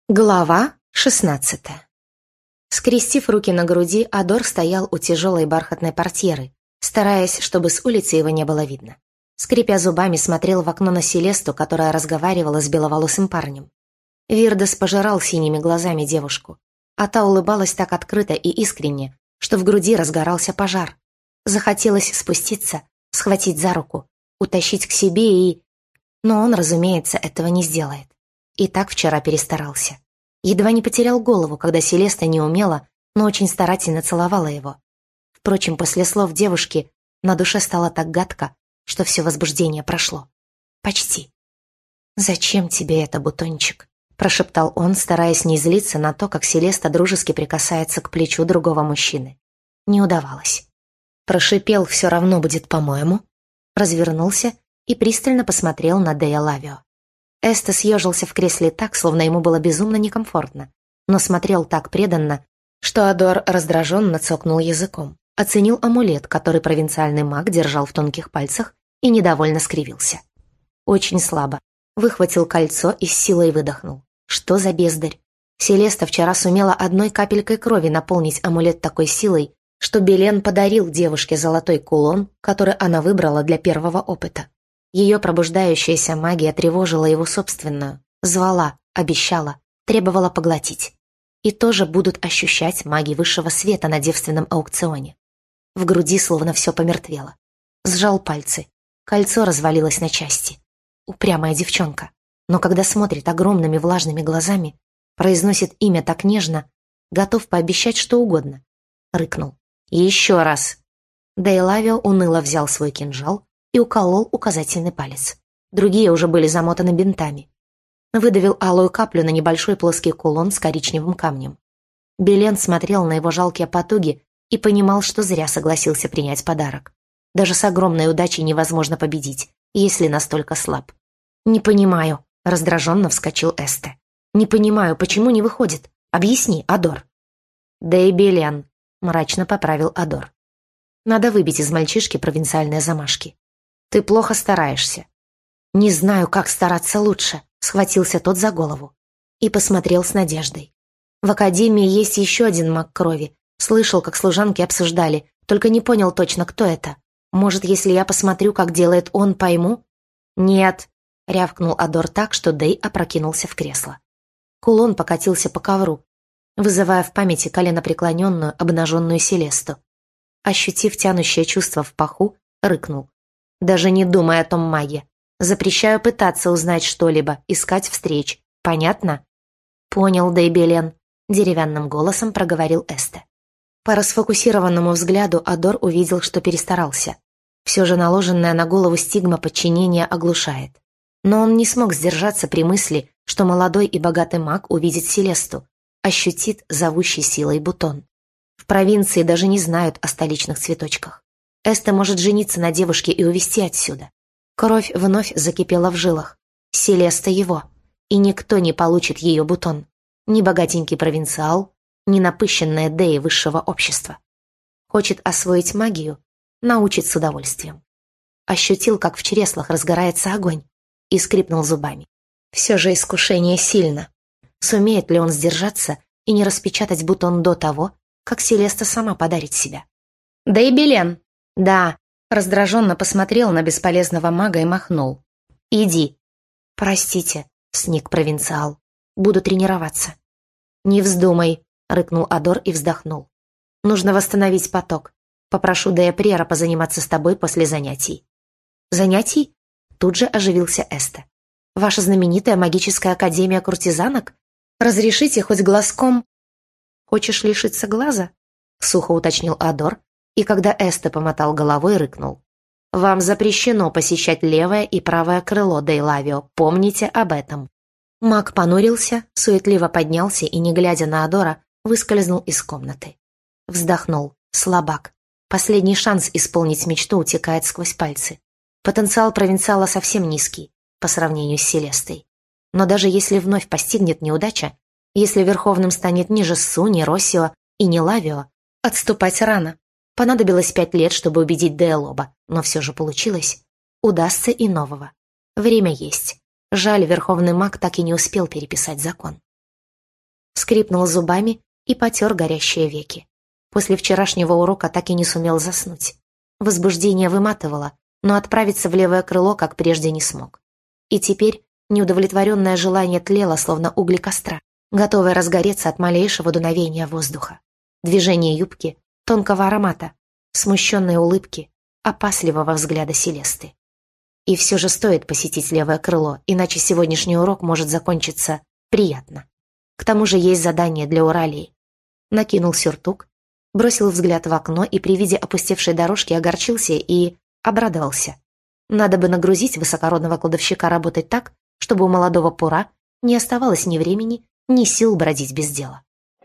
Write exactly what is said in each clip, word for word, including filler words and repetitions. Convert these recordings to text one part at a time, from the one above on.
Глава шестнадцатая. Скрестив руки на груди, Адор стоял у тяжелой бархатной портьеры, стараясь, чтобы с улицы его не было видно. Скрипя зубами, смотрел в окно на Селесту, которая разговаривала с беловолосым парнем. Вирдес пожирал синими глазами девушку, а та улыбалась так открыто и искренне, что в груди разгорался пожар. Захотелось спуститься, схватить за руку, утащить к себе и... Но он, разумеется, этого не сделает. И так вчера перестарался. Едва не потерял голову, когда Селеста неумело, но очень старательно целовала его. Впрочем, после слов девушки на душе стало так гадко, что все возбуждение прошло. Почти. «Зачем тебе это, бутончик?» – прошептал он, стараясь не злиться на то, как Селеста дружески прикасается к плечу другого мужчины. Не удавалось. Прошипел «все равно будет, по-моему», развернулся и пристально посмотрел на Дея Лавио. Эсте съежился в кресле так, словно ему было безумно некомфортно, но смотрел так преданно, что Адор раздраженно цокнул языком, оценил амулет, который провинциальный маг держал в тонких пальцах, и недовольно скривился. Очень слабо. Выхватил кольцо и с силой выдохнул. Что за бездарь? Селеста вчера сумела одной капелькой крови наполнить амулет такой силой, что Белен подарил девушке золотой кулон, который она выбрала для первого опыта. Ее пробуждающаяся магия тревожила его собственную, звала, обещала, требовала поглотить. И тоже будут ощущать маги высшего света на девственном аукционе. В груди словно все помертвело. Сжал пальцы. Кольцо развалилось на части. Упрямая девчонка. Но когда смотрит огромными влажными глазами, произносит имя так нежно, готов пообещать что угодно. Рыкнул. «Еще раз!» Дейлавио уныло взял свой кинжал и уколол указательный палец. Другие уже были замотаны бинтами. Выдавил алую каплю на небольшой плоский кулон с коричневым камнем. Белен смотрел на его жалкие потуги и понимал, что зря согласился принять подарок. Даже с огромной удачей невозможно победить, если настолько слаб. «Не понимаю», — раздраженно вскочил Эсте. «Не понимаю, почему не выходит? Объясни, Адор». «Да и Белен», — мрачно поправил Адор. «Надо выбить из мальчишки провинциальные замашки. Ты плохо стараешься». «Не знаю, как стараться лучше», — схватился тот за голову. И посмотрел с надеждой. «В академии есть еще один маг крови. Слышал, как служанки обсуждали, только не понял точно, кто это. Может, если я посмотрю, как делает он, пойму?» «Нет», — рявкнул Адор так, что Дей опрокинулся в кресло. Кулон покатился по ковру, вызывая в памяти коленопреклоненную обнаженную Селесту. Ощутив тянущее чувство в паху, рыкнул. «Даже не думай о том, маге. Запрещаю пытаться узнать что-либо, искать встреч. Понятно?» «Понял, Дейбелен», — деревянным голосом проговорил Эсте. По расфокусированному взгляду Адор увидел, что перестарался. Все же наложенная на голову стигма подчинения оглушает. Но он не смог сдержаться при мысли, что молодой и богатый маг увидит Селесту, ощутит зовущий силой бутон. В провинции даже не знают о столичных цветочках. Эсте может жениться на девушке и увезти отсюда. Кровь вновь закипела в жилах. Селеста его. И никто не получит ее бутон. Ни богатенький провинциал, ни напыщенная Дея высшего общества. Хочет освоить магию, научит с удовольствием. Ощутил, как в чреслах разгорается огонь, и скрипнул зубами. Все же искушение сильно. Сумеет ли он сдержаться и не распечатать бутон до того, как Селеста сама подарит себя? «Да и Белен!» «Да», — раздраженно посмотрел на бесполезного мага и махнул. «Иди». «Простите», — сник провинциал. «Буду тренироваться». «Не вздумай», — рыкнул Адор и вздохнул. «Нужно восстановить поток. Попрошу Дея Прера позаниматься с тобой после занятий». «Занятий?» — тут же оживился Эсте. «Ваша знаменитая магическая академия куртизанок? Разрешите хоть глазком...» «Хочешь лишиться глаза?» — сухо уточнил Адор, и когда Эсте помотал головой, рыкнул. «Вам запрещено посещать левое и правое крыло, Дейлавио, помните об этом». Маг понурился, суетливо поднялся и, не глядя на Адора, выскользнул из комнаты. Вздохнул. Слабак. Последний шанс исполнить мечту утекает сквозь пальцы. Потенциал провинциала совсем низкий, по сравнению с Селестой. Но даже если вновь постигнет неудача, если верховным станет ни Жессу, ни Россио и ни Лавио, отступать рано. Понадобилось пять лет, чтобы убедить Дейлоба, но все же получилось. Удастся и нового. Время есть. Жаль, верховный маг так и не успел переписать закон. скрипнул зубами и потер горящие веки. После вчерашнего урока так и не сумел заснуть. Возбуждение выматывало, но отправиться в левое крыло, как прежде, не смог. И теперь неудовлетворенное желание тлело, словно угли костра, готовое разгореться от малейшего дуновения воздуха. Движение юбки, тонкого аромата, смущенной улыбки, опасливого взгляда Селесты. И все же стоит посетить левое крыло, иначе сегодняшний урок может закончиться приятно. К тому же есть задание для Уралии. Накинул сюртук, бросил взгляд в окно и при виде опустевшей дорожки огорчился и обрадовался. Надо бы нагрузить высокородного кладовщика работать так, чтобы у молодого пура не оставалось ни времени, ни сил бродить без дела.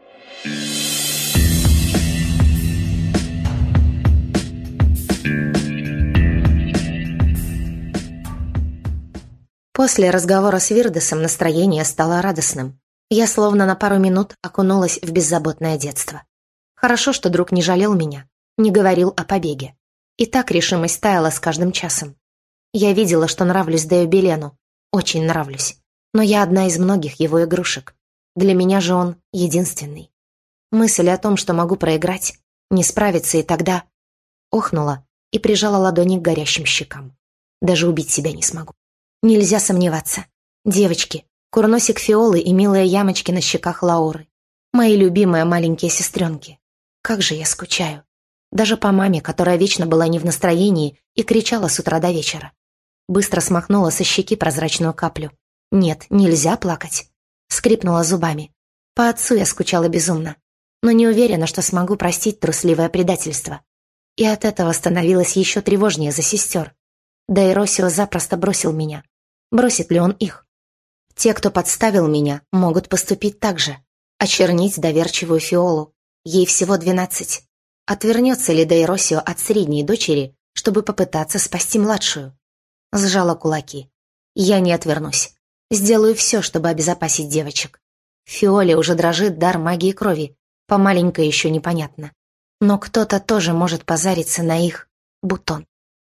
После разговора с Вирдесом настроение стало радостным. Я словно на пару минут окунулась в беззаботное детство. Хорошо, что друг не жалел меня, не говорил о побеге. И так решимость таяла с каждым часом. Я видела, что нравлюсь Дею Белену, очень нравлюсь. Но я одна из многих его игрушек. Для меня же он единственный. Мысль о том, что могу проиграть, не справиться и тогда... Охнула и прижала ладони к горящим щекам. Даже убить себя не смогу. Нельзя сомневаться. Девочки, курносик Фиолы и милые ямочки на щеках Лауры. Мои любимые маленькие сестренки. Как же я скучаю. Даже по маме, которая вечно была не в настроении и кричала с утра до вечера. Быстро смахнула со щеки прозрачную каплю. Нет, нельзя плакать. Скрипнула зубами. По отцу я скучала безумно, но не уверена, что смогу простить трусливое предательство. И от этого становилось еще тревожнее за сестер. Да и Росио запросто бросил меня. Бросит ли он их? Те, кто подставил меня, могут поступить так же. Очернить доверчивую Фиолу. Ей всего двенадцать. Отвернется ли Дейросио от средней дочери, чтобы попытаться спасти младшую? Сжала кулаки. Я не отвернусь. Сделаю все, чтобы обезопасить девочек. В Фиоле уже дрожит дар магии крови. По маленькой еще непонятно. Но кто-то тоже может позариться на их бутон.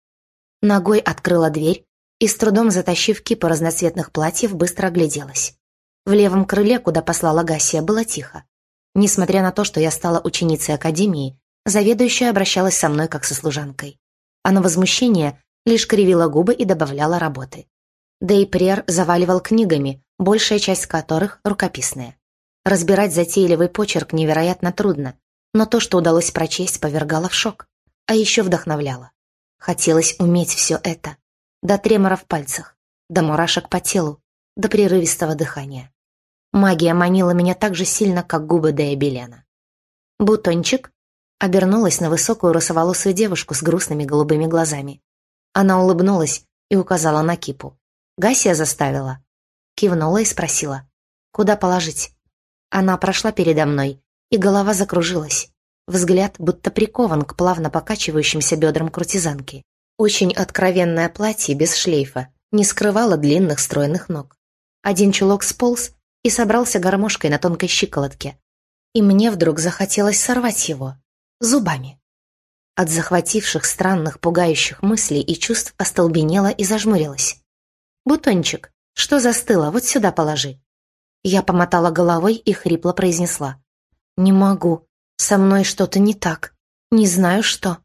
Ногой открыла дверь и, с трудом затащив кипу разноцветных платьев, быстро огляделась. В левом крыле, куда послала Гассия, было тихо. Несмотря на то, что я стала ученицей академии, заведующая обращалась со мной как со служанкой. А на возмущение лишь кривила губы и добавляла работы. Да и Прер заваливал книгами, большая часть которых рукописные. Разбирать затейливый почерк невероятно трудно, но то, что удалось прочесть, повергало в шок, а еще вдохновляло. Хотелось уметь все это. До тремора в пальцах, до мурашек по телу, до прерывистого дыхания. Магия манила меня так же сильно, как губы Дея Белена. «Бутончик?» Обернулась на высокую русоволосую девушку с грустными голубыми глазами. Она улыбнулась и указала на кипу. «Гассия заставила?» Кивнула и спросила. «Куда положить?» Она прошла передо мной, и голова закружилась. Взгляд будто прикован к плавно покачивающимся бедрам куртизанки. Очень откровенное платье без шлейфа не скрывало длинных стройных ног. Один чулок сполз и собрался гармошкой на тонкой щиколотке. И мне вдруг захотелось сорвать его. Зубами. От захвативших странных пугающих мыслей и чувств остолбенела и зажмурилась. «Бутончик, что застыло? Вот сюда положи». Я помотала головой и хрипло произнесла. «Не могу. Со мной что-то не так. Не знаю, что».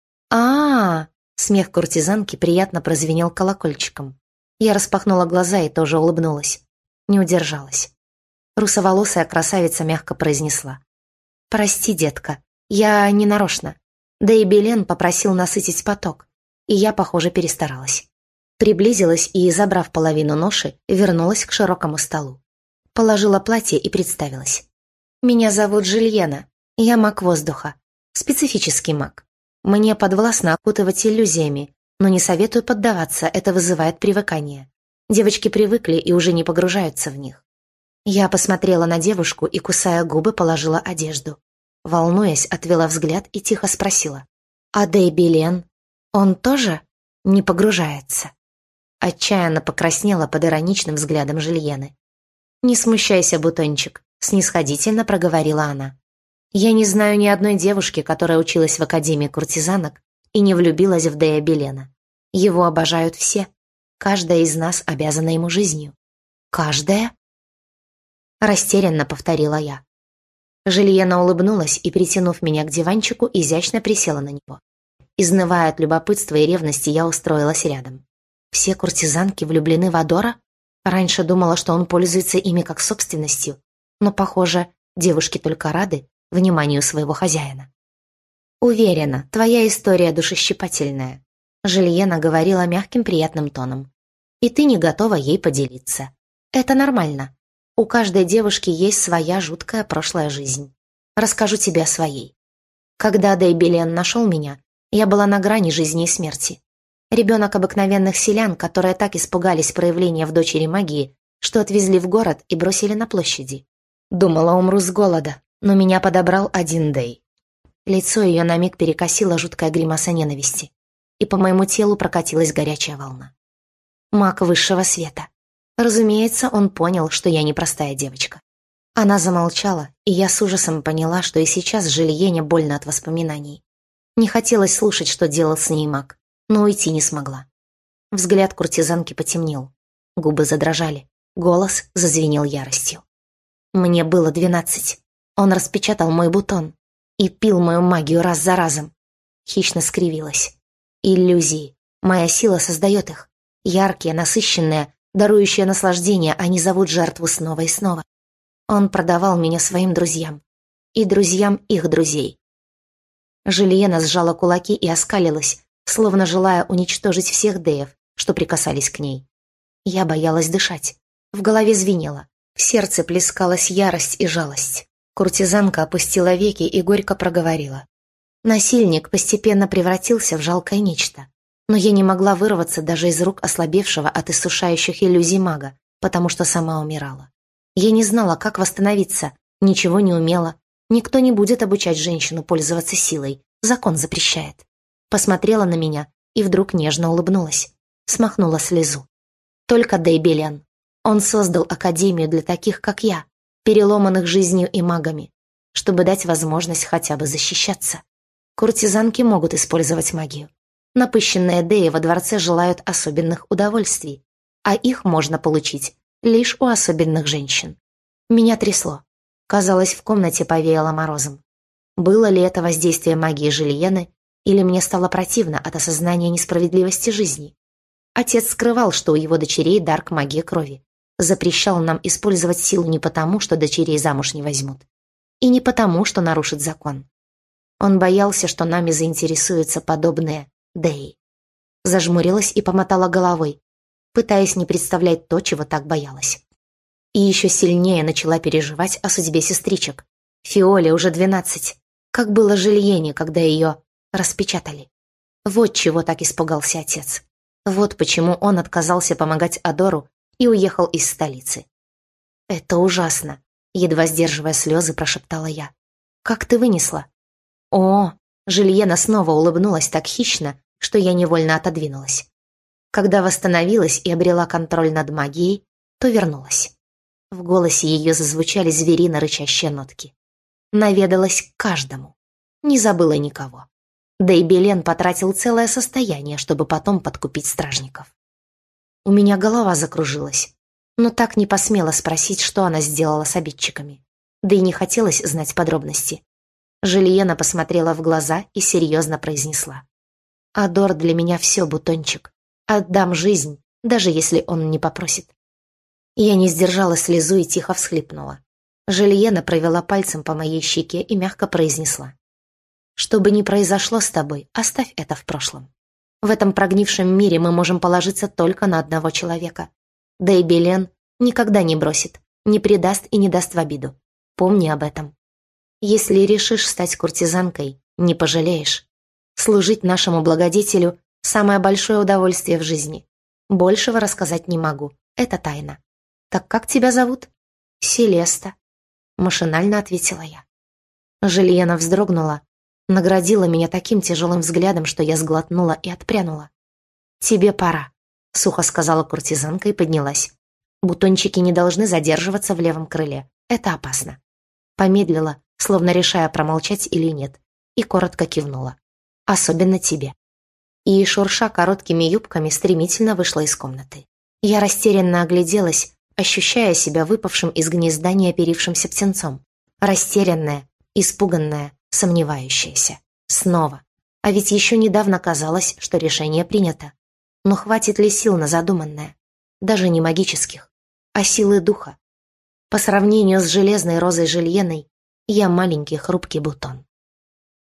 «А-а-а!» Смех куртизанки приятно прозвенел колокольчиком. Я распахнула глаза и тоже улыбнулась. Не удержалась. Русоволосая красавица мягко произнесла. «Прости, детка, я не нарочно. Да и Белен попросил насытить поток, и я, похоже, перестаралась». Приблизилась и, забрав половину ноши, вернулась к широкому столу. Положила платье и представилась. «Меня зовут Жильена, я маг воздуха, специфический маг. Мне подвластно окутывать иллюзиями, но не советую поддаваться, это вызывает привыкание. Девочки привыкли и уже не погружаются в них». Я посмотрела на девушку и, кусая губы, положила одежду. Волнуясь, отвела взгляд и тихо спросила. «А Дей Белен? Он тоже не погружается?» Отчаянно покраснела под ироничным взглядом Жильены. «Не смущайся, Бутончик», — снисходительно проговорила она. «Я не знаю ни одной девушки, которая училась в Академии куртизанок и не влюбилась в Дея Белена. Его обожают все. Каждая из нас обязана ему жизнью». «Каждая?» Растерянно повторила я. Жильена улыбнулась и, притянув меня к диванчику, изящно присела на него. Изнывая от любопытства и ревности, я устроилась рядом. Все куртизанки влюблены в Адора? Раньше думала, что он пользуется ими как собственностью, но, похоже, девушки только рады вниманию своего хозяина. «Уверена, твоя история душещипательная», — Жильена говорила мягким приятным тоном. «И ты не готова ей поделиться. Это нормально. У каждой девушки есть своя жуткая прошлая жизнь. Расскажу тебе о своей. Когда Дейбелен нашел меня, я была на грани жизни и смерти. Ребенок обыкновенных селян, которые так испугались проявления в дочери магии, что отвезли в город и бросили на площади. Думала, умру с голода, но меня подобрал один Дей. Лицо ее на миг перекосило жуткая гримаса ненависти, и по моему телу прокатилась горячая волна. Маг высшего света. Разумеется, он понял, что я непростая девочка. Она замолчала, и я с ужасом поняла, что и сейчас Жильене больно от воспоминаний. Не хотелось слушать, что делал с ней маг, но уйти не смогла. Взгляд куртизанки потемнел, губы задрожали, голос зазвенел яростью. Мне было двенадцать. Он распечатал мой бутон и пил мою магию раз за разом. Хищно скривилась. Иллюзии. Моя сила создает их. Яркие, насыщенные, дарующие наслаждение, они зовут жертву снова и снова. Он продавал меня своим друзьям. И друзьям их друзей. Жильена сжала кулаки и оскалилась, словно желая уничтожить всех деев, что прикасались к ней. Я боялась дышать. В голове звенело. В сердце плескалась ярость и жалость. Куртизанка опустила веки и горько проговорила. Насильник постепенно превратился в жалкое нечто. Но я не могла вырваться даже из рук ослабевшего от иссушающих иллюзий мага, потому что сама умирала. Я не знала, как восстановиться, ничего не умела. Никто не будет обучать женщину пользоваться силой, закон запрещает. Посмотрела на меня и вдруг нежно улыбнулась. Смахнула слезу. Только Дейбелен. Он создал академию для таких, как я, переломанных жизнью и магами, чтобы дать возможность хотя бы защищаться. Куртизанки могут использовать магию. Напыщенные деи во дворце желают особенных удовольствий, а их можно получить лишь у особенных женщин. Меня трясло. Казалось, в комнате повеяло морозом. Было ли это воздействие магии Жильены, или мне стало противно от осознания несправедливости жизни? Отец скрывал, что у его дочерей дар к магии крови. Запрещал нам использовать силу не потому, что дочерей замуж не возьмут, и не потому, что нарушит закон. Он боялся, что нами заинтересуются подобные деи. Зажмурилась и помотала головой, пытаясь не представлять то, чего так боялась. И еще сильнее начала переживать о судьбе сестричек. Фиоле уже двенадцать, как было Жильене, когда ее распечатали. Вот чего так испугался отец. Вот почему он отказался помогать Адору и уехал из столицы. «Это ужасно», — едва сдерживая слезы, прошептала я. «Как ты вынесла?» «О!» — Жильена снова улыбнулась так хищно, что я невольно отодвинулась. Когда восстановилась и обрела контроль над магией, то вернулась. В голосе ее зазвучали зверино-рычащие нотки. Наведалась к каждому. Не забыла никого. Дейбелен потратил целое состояние, чтобы потом подкупить стражников. У меня голова закружилась, но так не посмела спросить, что она сделала с обидчиками. Да и не хотелось знать подробности. Жильена посмотрела в глаза и серьезно произнесла. «Адор для меня все, бутончик. Отдам жизнь, даже если он не попросит». Я не сдержала слезу и тихо всхлипнула. Жильена провела пальцем по моей щеке и мягко произнесла. «Что бы ни произошло с тобой, оставь это в прошлом. В этом прогнившем мире мы можем положиться только на одного человека. Дейбелен никогда не бросит, не предаст и не даст в обиду. Помни об этом. Если решишь стать куртизанкой, не пожалеешь. Служить нашему благодетелю – самое большое удовольствие в жизни. Большего рассказать не могу, это тайна. Так как тебя зовут?» «Селеста», – машинально ответила я. Жильена вздрогнула, наградила меня таким тяжелым взглядом, что я сглотнула и отпрянула. «Тебе пора», — сухо сказала куртизанка и поднялась. «Бутончики не должны задерживаться в левом крыле. Это опасно». Помедлила, словно решая, промолчать или нет, и коротко кивнула. «Особенно тебе». И, шурша короткими юбками, стремительно вышла из комнаты. Я растерянно огляделась, ощущая себя выпавшим из гнезда неоперившимся птенцом. Растерянная, испуганная, сомневающаяся. Снова. А ведь еще недавно казалось, что решение принято. Но хватит ли сил на задуманное? Даже не магических, а силы духа. По сравнению с железной розой Жильеной, я маленький хрупкий бутон.